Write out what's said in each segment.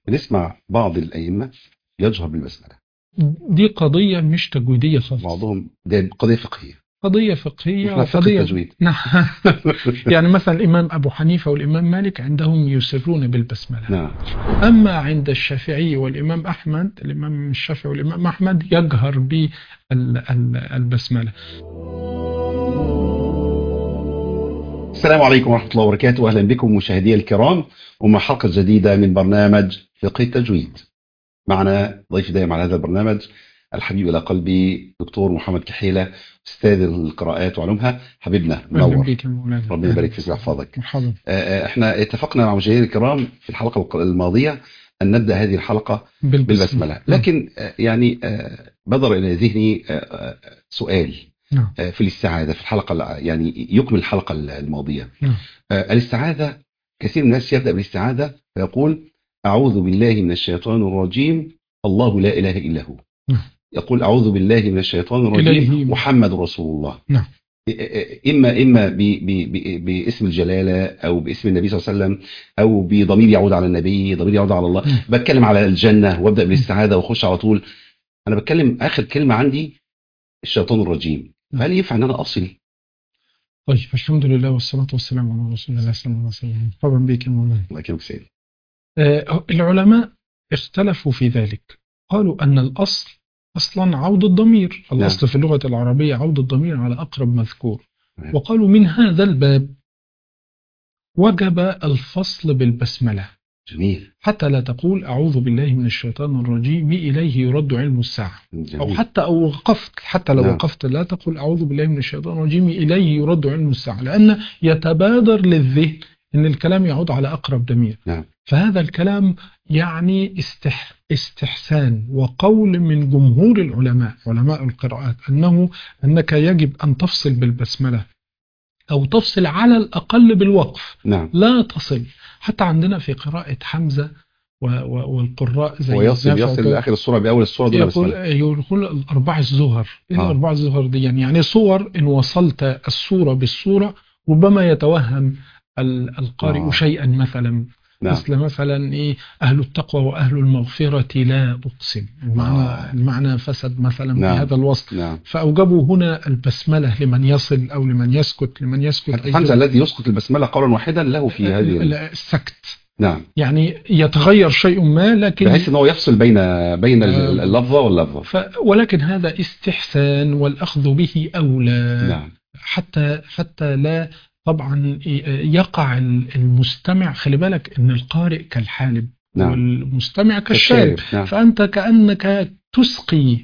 بنسمع بعض الأئمة يجهر بالبسملة، دي قضية مش تجويدية خالص، بعضهم ده قضية فقهية، قضية فقهية احنا فقه وقضية التجويد. نعم. يعني مثلا الإمام أبو حنيفة والإمام مالك عندهم يسرون بالبسملة، نعم. أما عند الشافعي والإمام أحمد، الإمام الشافعي والإمام أحمد يجهر بالبسملة. السلام عليكم ورحمة الله وبركاته، أهلا بكم مشاهدي الكرام ومع حلقة جديدة من برنامج فقه التجويد. معنا ضيف دائم على هذا البرنامج الحبيب إلى قلبي دكتور محمد كحيلة، أستاذ القراءات وعلومها. حبيبنا أهلا منور، بك يا مولانا، ربنا أهلا يبارك فيك وسهلا. ويحفظك. مرحبا. احنا اتفقنا مع مشاهدينا الكرام في الحلقة الماضية أن نبدأ هذه الحلقة بالبسملة. بالبسملة، لكن بدر إلى ذهني سؤال نعم. في الاستعاذة في الحلقة، يعني يكمل الحلقة الماضية. نعم. الاستعاذة، كثير من الناس يبدأ بالاستعاذة فيقول أعوذ بالله من الشيطان الرجيم، الله لا إله إلا هو. نعم. يقول أعوذ بالله من الشيطان الرجيم إليه. محمد رسول الله. نعم. إما باسم الجلالة أو باسم النبي صلى الله عليه وسلم، أو بضمير يعود على النبي، ضمير يعود على الله. نعم. بتكلم على الجنة وابدأ بالاستعاذة واخش على طول. أنا بتكلم آخر كلمة عندي الشيطان الرجيم، فهل ينفع أن أنا أصل؟ طيب، الحمد لله والصلاة والسلام على رسول الله صلى الله عليه وسلم. مرحبا بك يا مولانا. الله يكرمك سيدي. العلماء اختلفوا في ذلك، قالوا أن الأصل أصلا عود الضمير، الأصل في اللغة العربية عود الضمير على أقرب مذكور، وقالوا من هذا الباب وجب الفصل بالبسملة. جميل. حتى لا تقول أعوذ بالله من الشيطان الرجيم إليه يرد علم الساعة. جميل. أو حتى وقفت، حتى لو نعم. وقفت لا تقول أعوذ بالله من الشيطان الرجيم إليه يرد علم الساعة، لأن يتبادر للذهن أن الكلام يعود على أقرب ضمير. نعم. فهذا الكلام يعني استحسان وقول من جمهور العلماء، علماء القراءات، أنك يجب أن تفصل بالبسملة، أو تفصل على الأقل بالوقف. نعم. لا تصل. حتى عندنا في قراءة حمزة والقراء زي ويصل لآخر السورة بأول السورة دون بسملة. يقول الأربع الزهر. الأربع الزهر دي يعني صور، إن وصلت السورة بالسورة ربما يتوهم القارئ شيئا، مثلا مثلا إيه، أهل التقوى وأهل المغفرة لا أقسم، المعنى فسد مثلا في هذا الوصل. فأوجبوا هنا البسملة لمن يصل أو لمن يسكت. حمزة الذي يسكت البسملة قولا واحدا له في هذه السكت. نعم. يعني يتغير شيء ما، لكن بحيث أنه يفصل بين اللفظة واللفظة. ولكن هذا استحسان والأخذ به أولى. نعم. حتى لا طبعا يقع المستمع، خلي بالك ان القارئ كالحالب. نعم. والمستمع كالشارب. نعم. فأنت كأنك تسقي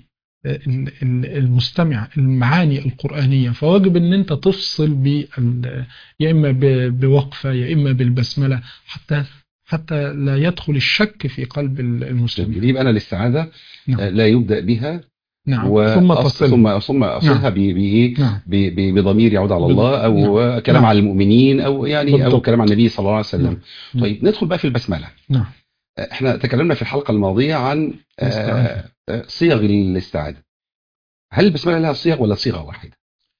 المستمع المعاني القرآنية، فواجب ان انت تفصل يا اما بوقفة يا اما بالبسملة، حتى لا يدخل الشك في قلب المستمع. يبقى أنا الاستعاذة لا يبدأ بها. نعم. ثم أصلها بإيه؟ نعم. بضمير يعود على الله، أو نعم. كلام على المؤمنين، أو يعني بالضبط. أو كلام على النبي صلى الله عليه وسلم. نعم. طيب ندخل بقى في البسملة. نعم. احنا تكلمنا في الحلقة الماضية عن صيغ الاستعاذة. هل البسملة لها صيغ ولا صيغة واحدة؟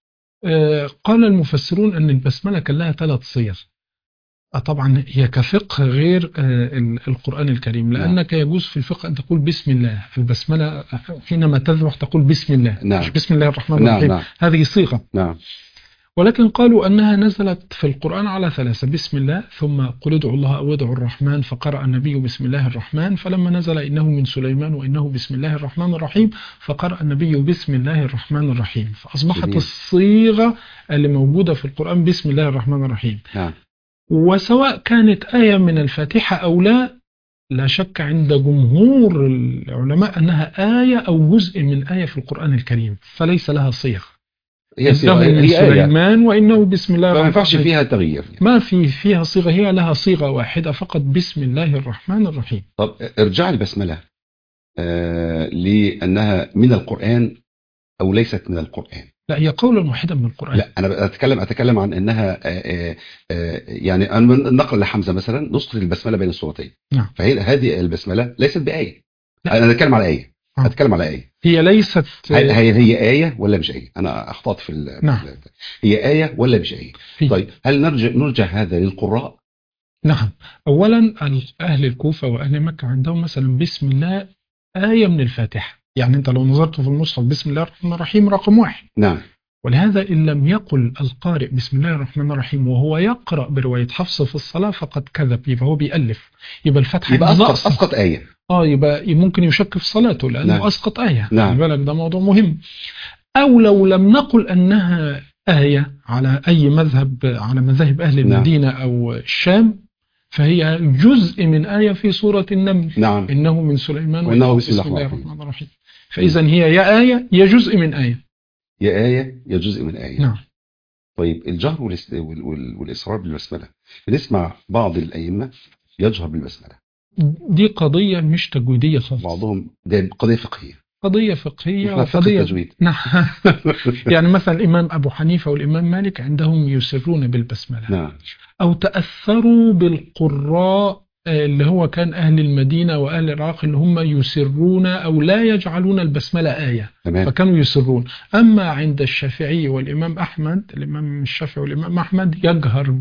قال المفسرون أن البسملة كان لها 3 صيغ. طبعا هي كفقه غير القرآن الكريم، لأنك يجوز في الفقه أن تقول بسم الله. البسملة حينما تذبح تقول بسم الله. نعم. مش بسم الله الرحمن الرحيم. نعم. هذه صيغة. نعم. ولكن قالوا أنها نزلت في القرآن على 3: بسم الله، ثم قل ادعوا الله أو ادعوا الرحمن، فقرأ النبي بسم الله الرحمن، فلما نزل إنه من سليمان وإنه بسم الله الرحمن الرحيم فقرأ النبي بسم الله الرحمن الرحيم، فأصبحت جميل. الصيغة اللي موجودة في القرآن بسم الله الرحمن الرحيم. نعم. وسواء كانت آية من الفاتحة أو لا شك عند جمهور العلماء أنها آية أو جزء من آية في القرآن الكريم، فليس لها صيغ. هي من سليمان وإنه بسم الله الرحمن الرحيم، ما ينفعش فيها تغيير. ما فيها صيغة، هي لها صيغة واحدة فقط، بسم الله الرحمن الرحيم. طب ارجع البسملة لأنها من القرآن أو ليست من القرآن؟ لا، هي قولا واحدا من القرآن. لا، أنا أتكلم عن أنها يعني أنا نقل لحمزة مثلا نسقط البسملة بين السورتين. نعم. فهي هذه البسملة ليست بآية. لا. أنا أتكلم على آية. أتكلم على آية. هي ليست. هي آية ولا مش آية؟ أنا أخطأت في. نعم. هي آية ولا مش آية؟ طيب هل نرجع هذا للقراء نعم. أولا أهل الكوفة وأهل مكة عندهم مثلا بسم الله آية من الفاتحة، يعني أنت لو نظرت في المصحف بسم الله الرحمن الرحيم رقم 1. نعم. ولهذا إن لم يقل القارئ بسم الله الرحمن الرحيم وهو يقرأ برواية حفص في الصلاة فقد كذب، يبقى هو بيألف، يبقى الفتحة يبقى أسقط آية. يبقى ممكن يشك في صلاته لأنه نعم. أسقط آية. نعم. بالك ده موضوع مهم. أو لو لم نقل أنها آية على أي مذهب، على مذاهب أهل المدينة أو الشام، فهي جزء من آية في سورة النمل. نعم. إنه من سليمان وإنه بسم الله الرحمن الرحيم. فإذا هي يا آية يا جزء من آية. يا آية يا جزء من آية. نعم. طيب الجهر والإصرار بالبسملة، بنسمع بعض الأئمة يجهر بالبسملة. دي قضية مش تجويدية خالص. بعضهم ده قضية فقهية. قضية فقهية وقضية تجويد. نعم. يعني مثلا الإمام أبو حنيفة والإمام مالك عندهم يسرون بالبسملة. نعم. أو تأثروا بالقراء اللي هو كان أهل المدينة وأهل العراق اللي هم يسرون أو لا يجعلون البسملة آية. تمام. فكانوا يسرون. أما عند الشافعي والإمام أحمد، الإمام الشافعي والإمام أحمد يجهر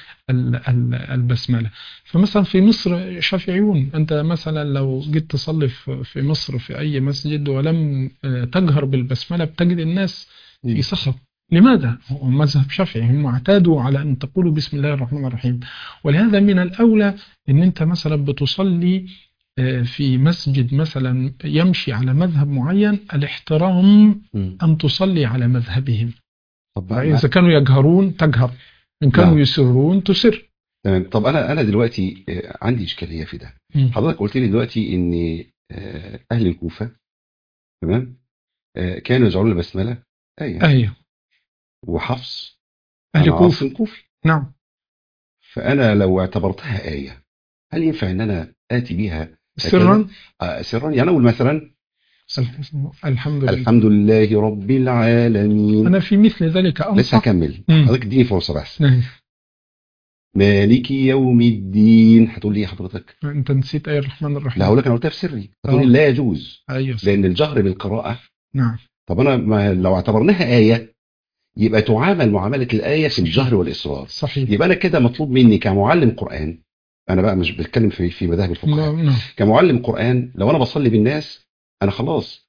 بالبسملة. فمثلا في مصر شافعيون، أنت مثلا لو جيت تصلي في مصر في أي مسجد ولم تجهر بالبسملة بتجد الناس في صخب. لماذا؟ هو مذهب شافعي، هم اعتادوا على أن تقولوا بسم الله الرحمن الرحيم. ولهذا من الأولى أن أنت مثلا بتصلي في مسجد مثلا يمشي على مذهب معين، الاحترام أن تصلي على مذهبهم. إذا كانوا يجهرون تجهر، إن كانوا يسرون تسر. تمام. طب أنا دلوقتي عندي إشكالية في ده. حضرتك قلت لي دلوقتي إن أهل الكوفة تمام كانوا يجعلون البسملة آية. وحفص أهل كوفي. نعم. فأنا لو اعتبرتها آية، هل ينفع أن أنا آتي بها سرا؟ سرا يعني أقول مثلا الحمد لله رب العالمين. أنا في مثل ذلك أنصح. لسه هكمل، حضرتك اديني فرصة بس. مالك يوم الدين، هتقول لي حضرتك أنت نسيت آية الرحمن الرحيم. لا هقول لك أنا قلتها في سري، هتقول لي لا يجوز. أيوة. لأن الجهر بالقراءة. نعم. طب أنا لو اعتبرناها آية يبقى تعامل معاملة الآية في الجهر والإصرار. صحيح. يبقى أنا كده مطلوب مني كمعلم قرآن، أنا بقى مش بتكلم في مذاهب الفقهاء. كمعلم قرآن لو أنا بصلي بالناس أنا خلاص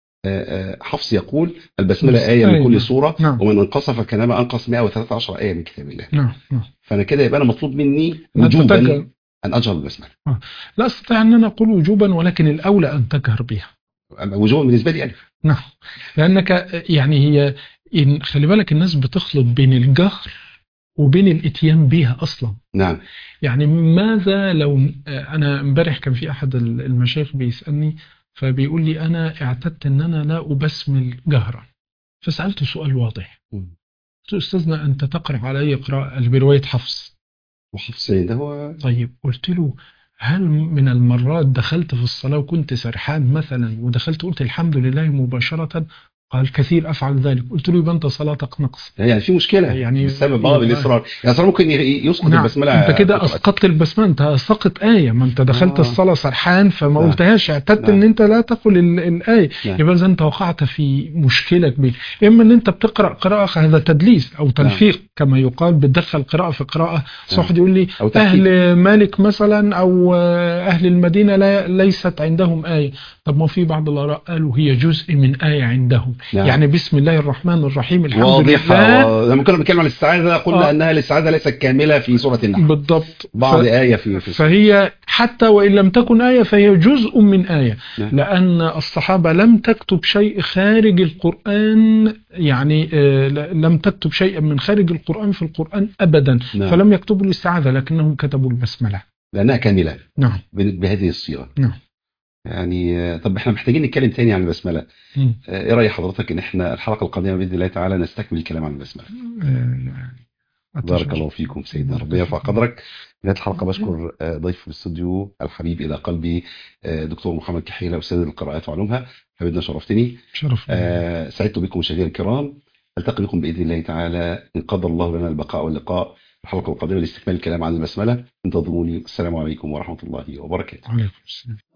حفص يقول البسملة آية من كل سورة. ومن انقص فكانما أنقص 113 آية من كتاب الله. فأنا كده يبقى أنا مطلوب مني وجوبا أن أجهر بالبسملة. لا أستطيع أن أنا أقول وجوبا، ولكن الأولى أن تجهر بها. وجوبا بالنسبة لي ألف. نعم. لأنك يعني هي خلي بالك الناس بتخلط بين الجهر وبين الاتيان بها أصلا. نعم. يعني ماذا لو أنا امبارح كان في أحد المشايخ بيسألني فبيقول لي أنا اعتدت أن أنا لا أبسمل جهرا، فسألته سؤال واضح. قلت له أستاذنا أنت تقرأ علي قراءة برواية حفص وحفص ده هو. طيب قلت له هل من المرات دخلت في الصلاة وكنت سرحان مثلا ودخلت قلت الحمد لله مباشرة؟ قال كثير أفعل ذلك. قلت له يبقى أنت صلاتك نقص، يعني في مشكلة يعني بسبب بعض الإصرار. يعني صار ممكن يسقط البسملة. أنت كده أسقطت البسملة، أنت سقط آية، ما أنت دخلت الصلاة سرحان فما قلتهاش، اعتدت أن أنت لا تقل الآية. يبقى إذا أنت وقعت في مشكلة كبيرة. إما أن أنت بتقرأ قراءة هذا تدليس أو تلفيق كما يقال، بتدخل قراءة في قراءة. صح يقول لي أهل مالك مثلا أو أهل المدينة ليست عندهم آية. طب ما في بعض الآراء قالوا هي جزء من آية عندهم. يعني بسم الله الرحمن الرحيم الحمد لله. لما كنا بنتكلم عن الاستعاذة قلنا أنها الاستعاذة ليست كاملة في سورة النحل. بالضبط. بعض آية في فهي حتى وإن لم تكن آية فهي جزء من آية. لأن الصحابة لم تكتب شيء خارج القرآن، يعني لم تكتب شيئا من خارج القرآن في القرآن أبدا. فلم يكتبوا الاستعاذة لكنهم كتبوا البسملة لأنها كاملة. نعم. بهذه الصيغة. نعم. يعني طب احنا محتاجين نتكلم تاني عن البسملة. ايه رأي حضرتك ان احنا الحلقة القادمة بإذن الله تعالى نستكمل الكلام عن البسملة؟ بارك الله فيكم سيدنا، ربنا يرفع قدرك. في نهاية الحلقة بشكر ضيف في الاستوديو الحبيب إلى قلبي دكتور محمد كحيلة أستاذ القراءات وعلومها. حبيبنا شرفتني. سعدت بكم مشاهدينا الكرام. ألتقي بكم بإذن الله تعالى إن قدر الله لنا البقاء واللقاء الحلقة القادمة لاستكمال الكلام عن البسملة. انتظروني. السلام عليكم ورحمة الله وبركاته. وعليكم السلام.